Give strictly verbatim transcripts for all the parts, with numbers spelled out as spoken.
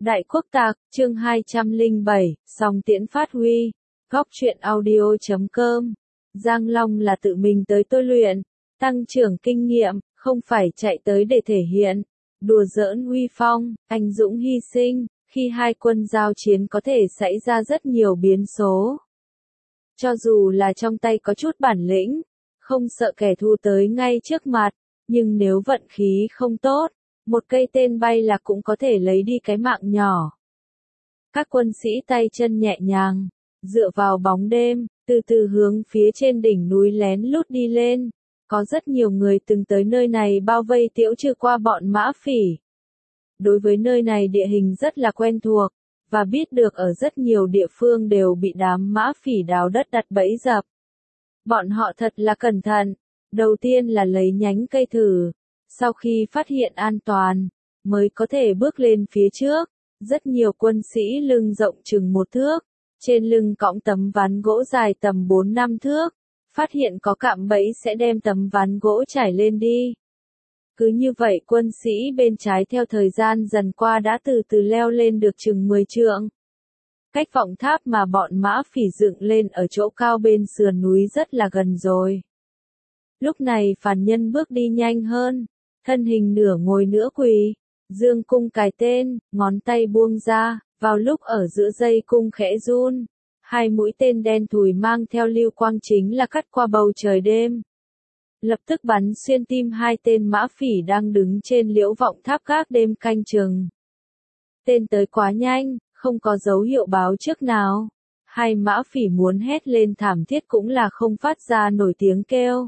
Đại Quốc Tạc, chương hai trăm lẻ bảy, Song Tiễn Phát Huy, góc truyện audio chấm com. Giang Long là tự mình tới tôi luyện, tăng trưởng kinh nghiệm, không phải chạy tới để thể hiện, đùa giỡn uy phong, anh dũng hy sinh, khi hai quân giao chiến có thể xảy ra rất nhiều biến số. Cho dù là trong tay có chút bản lĩnh, không sợ kẻ thù tới ngay trước mặt, nhưng nếu vận khí không tốt, một cây tên bay là cũng có thể lấy đi cái mạng nhỏ. Các quân sĩ tay chân nhẹ nhàng, dựa vào bóng đêm, từ từ hướng phía trên đỉnh núi lén lút đi lên. Có rất nhiều người từng tới nơi này bao vây tiễu trừ qua bọn mã phỉ. Đối với nơi này địa hình rất là quen thuộc, và biết được ở rất nhiều địa phương đều bị đám mã phỉ đào đất đặt bẫy dập. Bọn họ thật là cẩn thận, đầu tiên là lấy nhánh cây thử, sau khi phát hiện an toàn, mới có thể bước lên phía trước. Rất nhiều quân sĩ lưng rộng chừng một thước, trên lưng cõng tấm ván gỗ dài tầm bốn năm thước, phát hiện có cạm bẫy sẽ đem tấm ván gỗ trải lên đi. Cứ như vậy quân sĩ bên trái theo thời gian dần qua đã từ từ leo lên được chừng mười trượng. Cách vọng tháp mà bọn mã phỉ dựng lên ở chỗ cao bên sườn núi rất là gần rồi. Lúc này phàn nhân bước đi nhanh hơn, thân hình nửa ngồi nửa quỳ, dương cung cài tên, ngón tay buông ra, vào lúc ở giữa dây cung khẽ run, hai mũi tên đen thùi mang theo lưu quang chính là cắt qua bầu trời đêm. Lập tức bắn xuyên tim hai tên mã phỉ đang đứng trên liễu vọng tháp gác đêm canh chừng. Tên tới quá nhanh, không có dấu hiệu báo trước nào. Hai mã phỉ muốn hét lên thảm thiết cũng là không phát ra nổi tiếng kêu.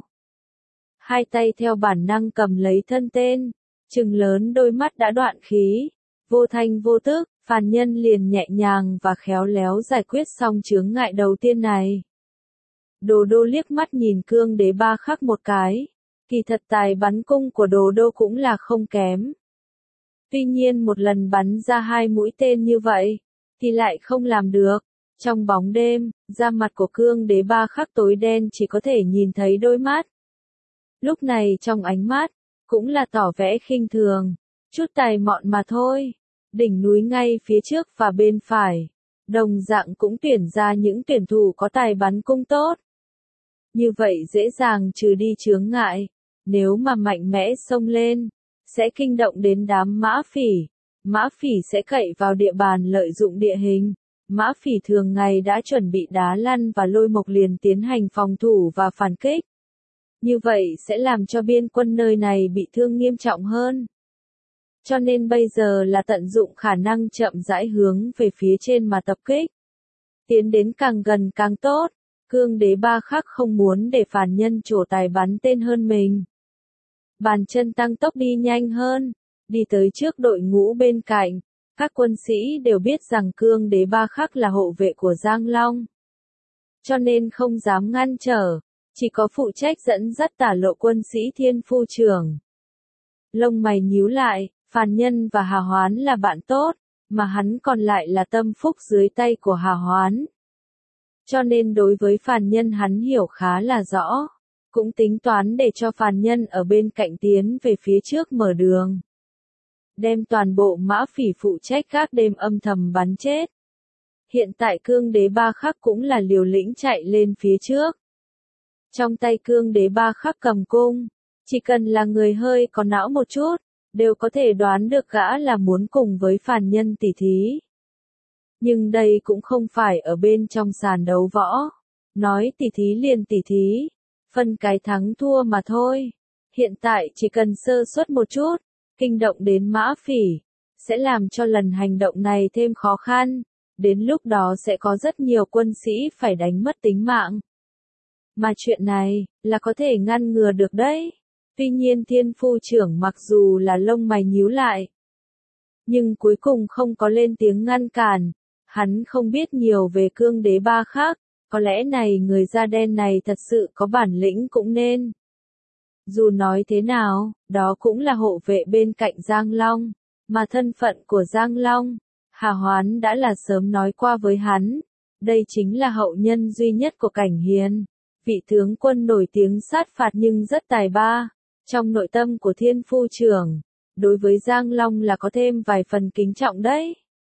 Hai tay theo bản năng cầm lấy thân tên, trừng lớn đôi mắt đã đoạn khí, vô thanh vô tức, phàn nhân liền nhẹ nhàng và khéo léo giải quyết xong chướng ngại đầu tiên này. Đồ đô liếc mắt nhìn Cương Đế Ba Khắc một cái, kỳ thật tài bắn cung của đồ đô cũng là không kém. Tuy nhiên một lần bắn ra hai mũi tên như vậy, thì lại không làm được. Trong bóng đêm, da mặt của Cương Đế Ba Khắc tối đen chỉ có thể nhìn thấy đôi mắt. Lúc này trong ánh mắt, cũng là tỏ vẻ khinh thường, chút tài mọn mà thôi. Đỉnh núi ngay phía trước và bên phải, đồng dạng cũng tuyển ra những tuyển thủ có tài bắn cung tốt. Như vậy dễ dàng trừ đi chướng ngại, nếu mà mạnh mẽ xông lên, sẽ kinh động đến đám mã phỉ. Mã phỉ sẽ cậy vào địa bàn lợi dụng địa hình. Mã phỉ thường ngày đã chuẩn bị đá lăn và lôi mộc liền tiến hành phòng thủ và phản kích. Như vậy sẽ làm cho biên quân nơi này bị thương nghiêm trọng hơn. Cho nên bây giờ là tận dụng khả năng chậm rãi hướng về phía trên mà tập kích. Tiến đến càng gần càng tốt, Cương Đế Ba Khắc không muốn để phàn nhân trổ tài bắn tên hơn mình. Bàn chân tăng tốc đi nhanh hơn, đi tới trước đội ngũ bên cạnh, các quân sĩ đều biết rằng Cương Đế Ba Khắc là hộ vệ của Giang Long. Cho nên không dám ngăn trở, chỉ có phụ trách dẫn dắt tả lộ quân sĩ Thiên Phu Trưởng. Lông mày nhíu lại, phàn nhân và Hà Hoán là bạn tốt, mà hắn còn lại là tâm phúc dưới tay của Hà Hoán. Cho nên đối với phàn nhân hắn hiểu khá là rõ, cũng tính toán để cho phàn nhân ở bên cạnh tiến về phía trước mở đường. Đem toàn bộ mã phỉ phụ trách gác đêm âm thầm bắn chết. Hiện tại Cương Đế Ba Khắc cũng là liều lĩnh chạy lên phía trước. Trong tay Cương Đế Ba Khắc cầm cung, chỉ cần là người hơi có não một chút, đều có thể đoán được gã là muốn cùng với phàn nhân tỉ thí. Nhưng đây cũng không phải ở bên trong sàn đấu võ. Nói tỉ thí liền tỉ thí, phân cái thắng thua mà thôi. Hiện tại chỉ cần sơ suất một chút, kinh động đến mã phỉ, sẽ làm cho lần hành động này thêm khó khăn. Đến lúc đó sẽ có rất nhiều quân sĩ phải đánh mất tính mạng. Mà chuyện này, là có thể ngăn ngừa được đấy. Tuy nhiên Thiên Phu Trưởng mặc dù là lông mày nhíu lại, nhưng cuối cùng không có lên tiếng ngăn cản. Hắn không biết nhiều về Cương Đế Ba Khắc, có lẽ này người da đen này thật sự có bản lĩnh cũng nên. Dù nói thế nào, đó cũng là hộ vệ bên cạnh Giang Long, mà thân phận của Giang Long, Hà Hoán đã là sớm nói qua với hắn. Đây chính là hậu nhân duy nhất của Cảnh Hiền, vị tướng quân nổi tiếng sát phạt nhưng rất tài ba. Trong nội tâm của Thiên Phu Trưởng, đối với Giang Long là có thêm vài phần kính trọng đấy.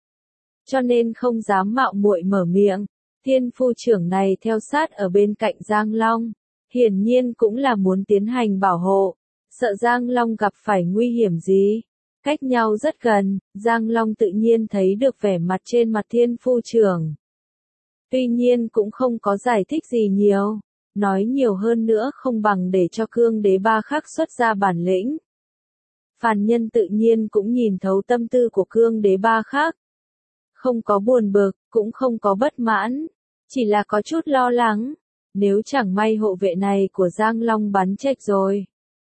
cho nên không dám mạo muội mở miệng. Thiên phu trưởng này theo sát ở bên cạnh Giang Long, hiển nhiên cũng là muốn tiến hành bảo hộ, sợ Giang Long gặp phải nguy hiểm gì. Cách nhau rất gần, Giang Long tự nhiên thấy được vẻ mặt trên mặt thiên phu trưởng. Tuy nhiên cũng không có giải thích gì nhiều, nói nhiều hơn nữa không bằng để cho Cương Đế Ba Khắc xuất ra bản lĩnh. Phàn Nhân tự nhiên cũng nhìn thấu tâm tư của Cương Đế Ba Khắc. Không có buồn bực, cũng không có bất mãn, chỉ là có chút lo lắng, nếu chẳng may hộ vệ này của Giang Long bắn chết rồi.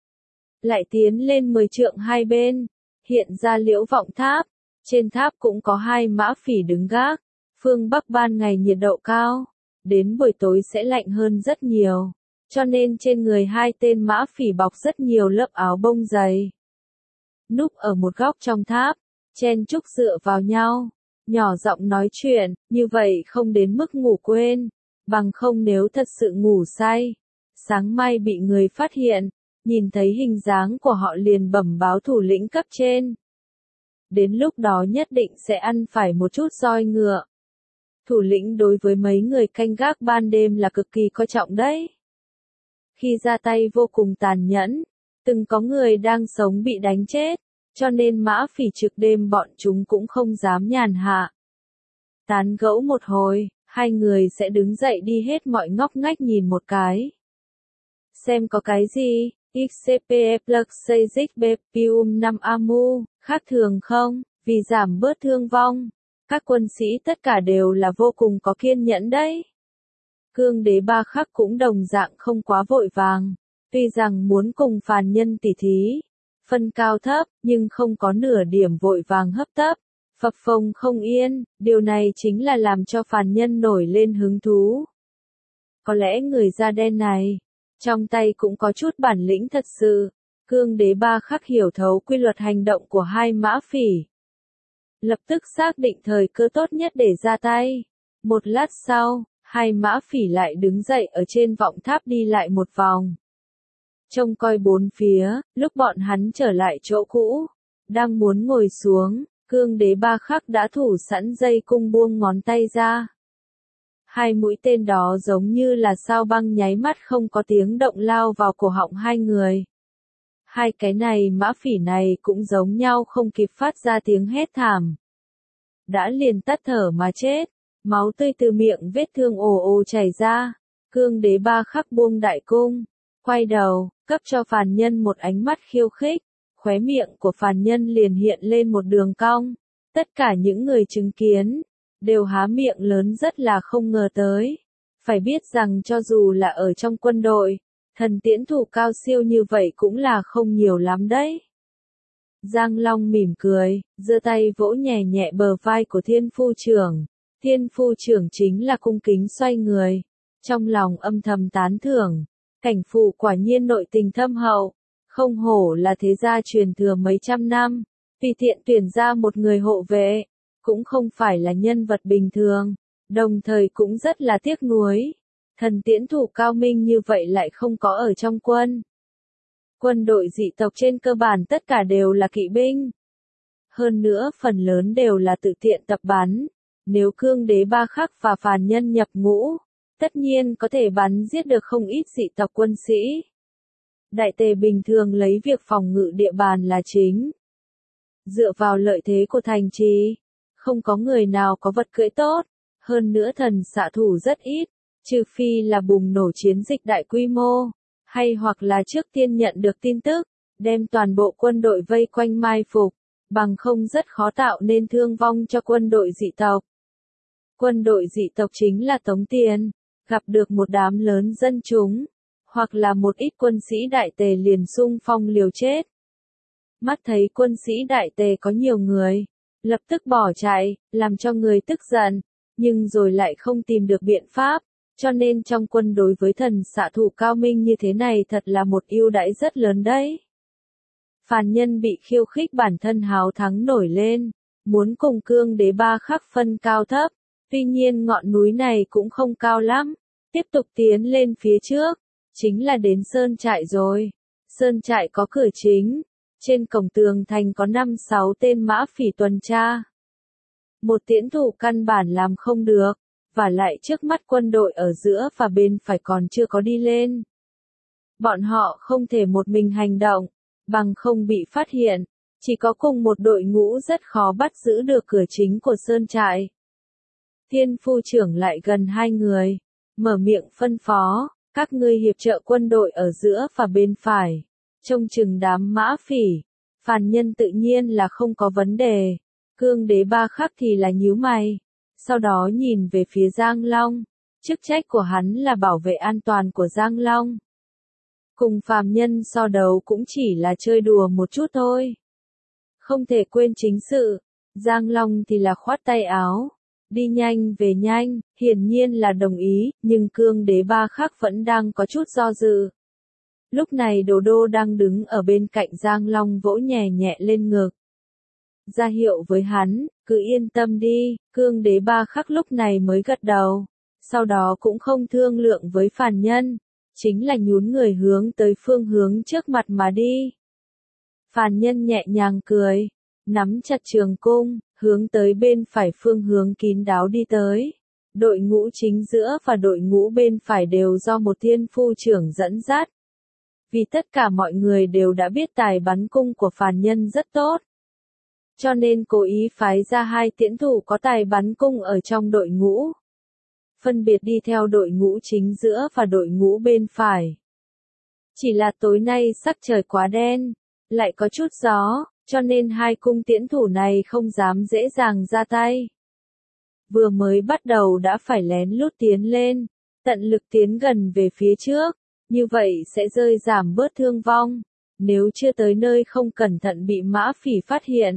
Lại tiến lên mười trượng hai bên, hiện ra Liễu Vọng Tháp, trên tháp cũng có hai mã phỉ đứng gác, phương Bắc ban ngày nhiệt độ cao, đến buổi tối sẽ lạnh hơn rất nhiều, cho nên trên người hai tên mã phỉ bọc rất nhiều lớp áo bông dày. Núp ở một góc trong tháp, chen chúc dựa vào nhau, nhỏ giọng nói chuyện, như vậy không đến mức ngủ quên, bằng không nếu thật sự ngủ say, sáng mai bị người phát hiện, nhìn thấy hình dáng của họ liền bẩm báo thủ lĩnh cấp trên. Đến lúc đó nhất định sẽ ăn phải một chút roi ngựa. Thủ lĩnh đối với mấy người canh gác ban đêm là cực kỳ coi trọng đấy. Khi ra tay vô cùng tàn nhẫn, từng có người đang sống bị đánh chết, cho nên mã phỉ trực đêm bọn chúng cũng không dám nhàn hạ. Tán gẫu một hồi, hai người sẽ đứng dậy đi hết mọi ngóc ngách nhìn một cái. Xem có cái gì, ích xê pê plus Sejic Bepium năm Amu, khác thường không, vì giảm bớt thương vong. Các quân sĩ tất cả đều là vô cùng có kiên nhẫn đấy. Cương Đế Ba Khắc cũng đồng dạng không quá vội vàng, tuy rằng muốn cùng Phàn Nhân tỉ thí, phân cao thấp, nhưng không có nửa điểm vội vàng hấp tấp, phập phồng không yên, điều này chính là làm cho Phàn Nhân nổi lên hứng thú. Có lẽ người da đen này, trong tay cũng có chút bản lĩnh thật sự. Cương Đế Ba Khắc hiểu thấu quy luật hành động của hai mã phỉ. Lập tức xác định thời cơ tốt nhất để ra tay. Một lát sau, hai mã phỉ lại đứng dậy ở trên vọng tháp đi lại một vòng. Trông coi bốn phía, lúc bọn hắn trở lại chỗ cũ, đang muốn ngồi xuống, Cương Đế Ba Khắc đã thủ sẵn dây cung buông ngón tay ra. Hai mũi tên đó giống như là sao băng nháy mắt không có tiếng động lao vào cổ họng hai người. Hai cái này mã phỉ này cũng giống nhau không kịp phát ra tiếng hét thảm. Đã liền tắt thở mà chết, máu tươi từ miệng vết thương ồ ồ chảy ra. Cương Đế Ba Khắc buông đại cung, quay đầu, cấp cho Phàn Nhân một ánh mắt khiêu khích, khóe miệng của Phàn Nhân liền hiện lên một đường cong. Tất cả những người chứng kiến đều há miệng lớn rất là không ngờ tới. Phải biết rằng cho dù là ở trong quân đội, thần tiễn thủ cao siêu như vậy cũng là không nhiều lắm đấy. Giang Long mỉm cười, giơ tay vỗ nhẹ nhẹ bờ vai của thiên phu trưởng. Thiên phu trưởng chính là cung kính xoay người, trong lòng âm thầm tán thưởng. Cảnh phụ quả nhiên nội tình thâm hậu, không hổ là thế gia truyền thừa mấy trăm năm, tùy tiện tuyển ra một người hộ vệ, cũng không phải là nhân vật bình thường, đồng thời cũng rất là tiếc nuối. Thần tiễn thủ cao minh như vậy lại không có ở trong quân. Quân đội dị tộc trên cơ bản tất cả đều là kỵ binh. Hơn nữa phần lớn đều là tự tiện tập bắn. Nếu Cương Đế Ba Khắc và Phàn Nhân nhập ngũ, tất nhiên có thể bắn giết được không ít dị tộc quân sĩ. Đại tề bình thường lấy việc phòng ngự địa bàn là chính. Dựa vào lợi thế của thành trì, không có người nào có vật cưỡi tốt, hơn nữa thần xạ thủ rất ít, trừ phi là bùng nổ chiến dịch đại quy mô, hay hoặc là trước tiên nhận được tin tức, đem toàn bộ quân đội vây quanh mai phục, bằng không rất khó tạo nên thương vong cho quân đội dị tộc. Quân đội dị tộc chính là tống tiền, gặp được một đám lớn dân chúng, hoặc là một ít quân sĩ đại tề liền xung phong liều chết. Mắt thấy quân sĩ đại tề có nhiều người, lập tức bỏ chạy, làm cho người tức giận, nhưng rồi lại không tìm được biện pháp, cho nên trong quân đối với thần xạ thủ cao minh như thế này thật là một ưu đãi rất lớn đấy. Phàn Nhân bị khiêu khích bản thân háo thắng nổi lên, muốn cùng Cương Đế Ba Khắc phân cao thấp, tuy nhiên ngọn núi này cũng không cao lắm, tiếp tục tiến lên phía trước, chính là đến sơn trại rồi. Sơn trại có cửa chính, trên cổng tường thành có năm sáu tên mã phỉ tuần tra. Một tiễn thủ căn bản làm không được, và lại trước mắt quân đội ở giữa và bên phải còn chưa có đi lên. Bọn họ không thể một mình hành động, bằng không bị phát hiện, chỉ có cùng một đội ngũ rất khó bắt giữ được cửa chính của sơn trại. Thiên phu trưởng lại gần hai người, mở miệng phân phó, các ngươi hiệp trợ quân đội ở giữa và bên phải, trông chừng đám mã phỉ, phàn nhân tự nhiên là không có vấn đề, cương đế ba khắc thì là nhíu mày, sau đó nhìn về phía Giang Long, chức trách của hắn là bảo vệ an toàn của Giang Long. Cùng phàm nhân so đấu cũng chỉ là chơi đùa một chút thôi. Không thể quên chính sự, Giang Long thì là khoát tay áo, đi nhanh về nhanh, hiển nhiên là đồng ý, nhưng cương đế ba khắc vẫn đang có chút do dự. Lúc này Đồ Đô đang đứng ở bên cạnh Giang Long vỗ nhẹ nhẹ lên ngực. Ra hiệu với hắn, cứ yên tâm đi, cương đế ba khắc lúc này mới gật đầu, sau đó cũng không thương lượng với phàn nhân, chính là nhún người hướng tới phương hướng trước mặt mà đi. Phàn nhân nhẹ nhàng cười, nắm chặt trường cung, hướng tới bên phải phương hướng kín đáo đi tới. Đội ngũ chính giữa và đội ngũ bên phải đều do một thiên phu trưởng dẫn dắt. Vì tất cả mọi người đều đã biết tài bắn cung của phàn nhân rất tốt. Cho nên cố ý phái ra hai tiễn thủ có tài bắn cung ở trong đội ngũ. Phân biệt đi theo đội ngũ chính giữa và đội ngũ bên phải. Chỉ là tối nay sắc trời quá đen, lại có chút gió, cho nên hai cung tiễn thủ này không dám dễ dàng ra tay. Vừa mới bắt đầu đã phải lén lút tiến lên, tận lực tiến gần về phía trước, như vậy sẽ rơi giảm bớt thương vong, nếu chưa tới nơi không cẩn thận bị mã phỉ phát hiện.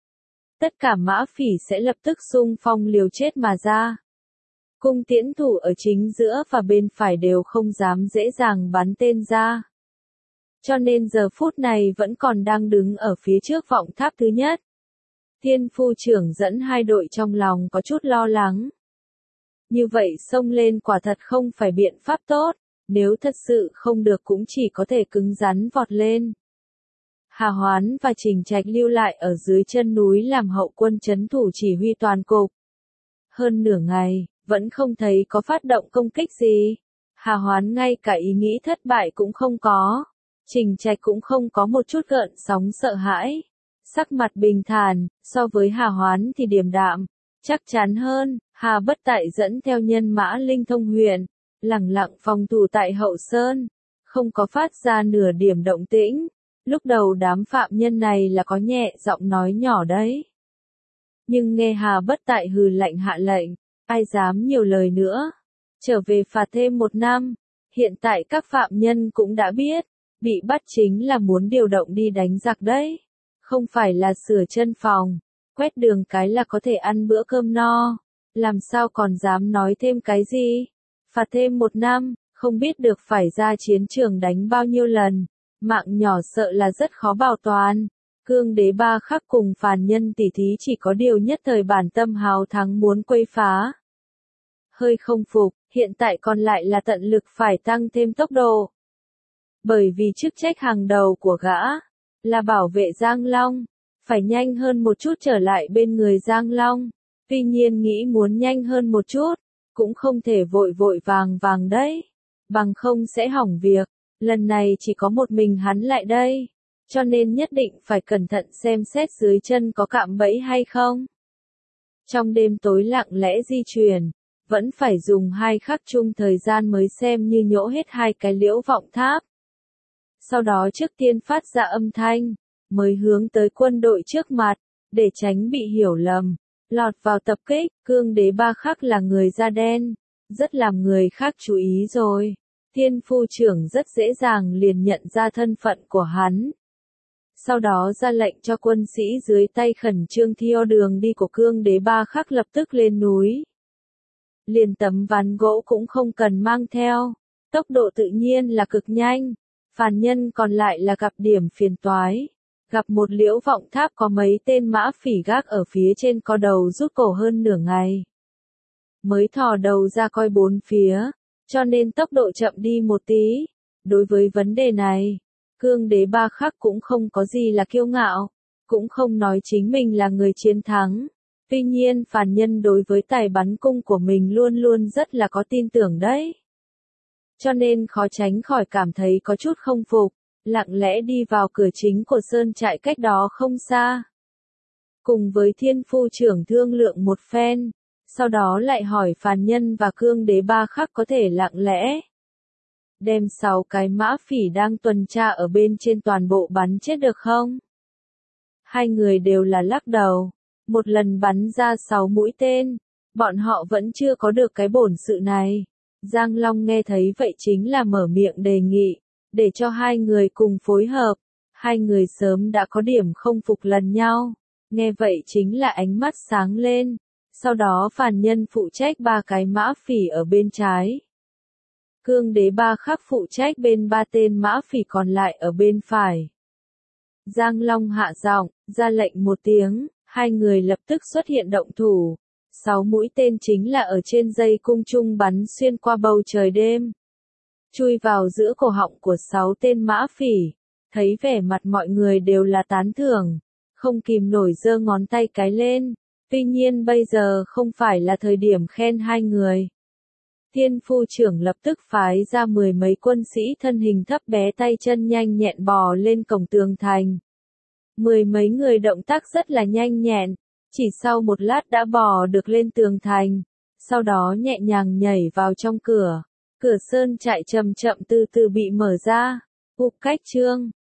Tất cả mã phỉ sẽ lập tức xung phong liều chết mà ra. Cung tiễn thủ ở chính giữa và bên phải đều không dám dễ dàng bắn tên ra. Cho nên giờ phút này vẫn còn đang đứng ở phía trước vọng tháp thứ nhất. Thiên phu trưởng dẫn hai đội trong lòng có chút lo lắng. Như vậy xông lên quả thật không phải biện pháp tốt, nếu thật sự không được cũng chỉ có thể cứng rắn vọt lên. Hà Hoán và Trình Trạch lưu lại ở dưới chân núi làm hậu quân trấn thủ chỉ huy toàn cục. Hơn nửa ngày, vẫn không thấy có phát động công kích gì. Hà Hoán ngay cả ý nghĩ thất bại cũng không có. Trình Trạch cũng không có một chút gợn sóng sợ hãi. Sắc mặt bình thản, so với Hà Hoán thì điềm đạm, chắc chắn hơn. Hà Bất Tại dẫn theo nhân mã linh thông huyền, lẳng lặng phòng thủ tại hậu sơn, không có phát ra nửa điểm động tĩnh. Lúc đầu đám phạm nhân này là có nhẹ giọng nói nhỏ đấy. Nhưng nghe Hà Bất Tại hừ lạnh hạ lệnh, ai dám nhiều lời nữa. Trở về phạt thêm một năm, hiện tại các phạm nhân cũng đã biết, bị bắt chính là muốn điều động đi đánh giặc đấy. Không phải là sửa chân phòng, quét đường cái là có thể ăn bữa cơm no. Làm sao còn dám nói thêm cái gì? Phạt thêm một năm, không biết được phải ra chiến trường đánh bao nhiêu lần. Mạng nhỏ sợ là rất khó bảo toàn. Cương đế ba khắc cùng phàn nhân tỷ thí chỉ có điều nhất thời bản tâm hào thắng muốn quấy phá. Hơi không phục, hiện tại còn lại là tận lực phải tăng thêm tốc độ. Bởi vì chức trách hàng đầu của gã là bảo vệ Giang Long, phải nhanh hơn một chút trở lại bên người Giang Long. Tuy nhiên nghĩ muốn nhanh hơn một chút, cũng không thể vội vội vàng vàng đấy, bằng không sẽ hỏng việc. Lần này chỉ có một mình hắn lại đây, cho nên nhất định phải cẩn thận xem xét dưới chân có cạm bẫy hay không. Trong đêm tối lặng lẽ di chuyển, vẫn phải dùng hai khắc chung thời gian mới xem như nhổ hết hai cái liễu vọng tháp. Sau đó trước tiên phát ra âm thanh, mới hướng tới quân đội trước mặt, để tránh bị hiểu lầm, lọt vào tập kích. Cương đế ba khắc là người da đen, rất làm người khác chú ý rồi. Thiên phu trưởng rất dễ dàng liền nhận ra thân phận của hắn. Sau đó ra lệnh cho quân sĩ dưới tay khẩn trương theo đường đi của cương đế ba khắc lập tức lên núi. Liền tấm ván gỗ cũng không cần mang theo, tốc độ tự nhiên là cực nhanh. Phàn nhân còn lại là gặp điểm phiền toái. Gặp một liễu vọng tháp có mấy tên mã phỉ gác ở phía trên co đầu rút cổ hơn nửa ngày. Mới thò đầu ra coi bốn phía, cho nên tốc độ chậm đi một tí. Đối với vấn đề này, cương đế ba khắc cũng không có gì là kiêu ngạo, cũng không nói chính mình là người chiến thắng. Tuy nhiên phàn nhân đối với tài bắn cung của mình luôn luôn rất là có tin tưởng đấy. Cho nên khó tránh khỏi cảm thấy có chút không phục, lặng lẽ đi vào cửa chính của sơn trại cách đó không xa. Cùng với thiên phu trưởng thương lượng một phen, sau đó lại hỏi phàn nhân và cương đế ba khắc có thể lặng lẽ đem sáu cái mã phỉ đang tuần tra ở bên trên toàn bộ bắn chết được không? Hai người đều là lắc đầu, một lần bắn ra sáu mũi tên, bọn họ vẫn chưa có được cái bổn sự này. Giang Long nghe thấy vậy chính là mở miệng đề nghị, để cho hai người cùng phối hợp, hai người sớm đã có điểm không phục lần nhau, nghe vậy chính là ánh mắt sáng lên, sau đó phàn nhân phụ trách ba cái mã phỉ ở bên trái. Cương đế ba khắc phụ trách bên ba tên mã phỉ còn lại ở bên phải. Giang Long hạ giọng, ra lệnh một tiếng, hai người lập tức xuất hiện động thủ. Sáu mũi tên chính là ở trên dây cung trung bắn xuyên qua bầu trời đêm. Chui vào giữa cổ họng của sáu tên mã phỉ. Thấy vẻ mặt mọi người đều là tán thưởng. Không kìm nổi giơ ngón tay cái lên. Tuy nhiên bây giờ không phải là thời điểm khen hai người. Thiên phu trưởng lập tức phái ra mười mấy quân sĩ thân hình thấp bé tay chân nhanh nhẹn bò lên cổng tường thành. Mười mấy người động tác rất là nhanh nhẹn, chỉ sau một lát đã bò được lên tường thành, sau đó nhẹ nhàng nhảy vào trong cửa. Cửa sơn trại chậm chậm từ từ bị mở ra, Ục Cách Trương,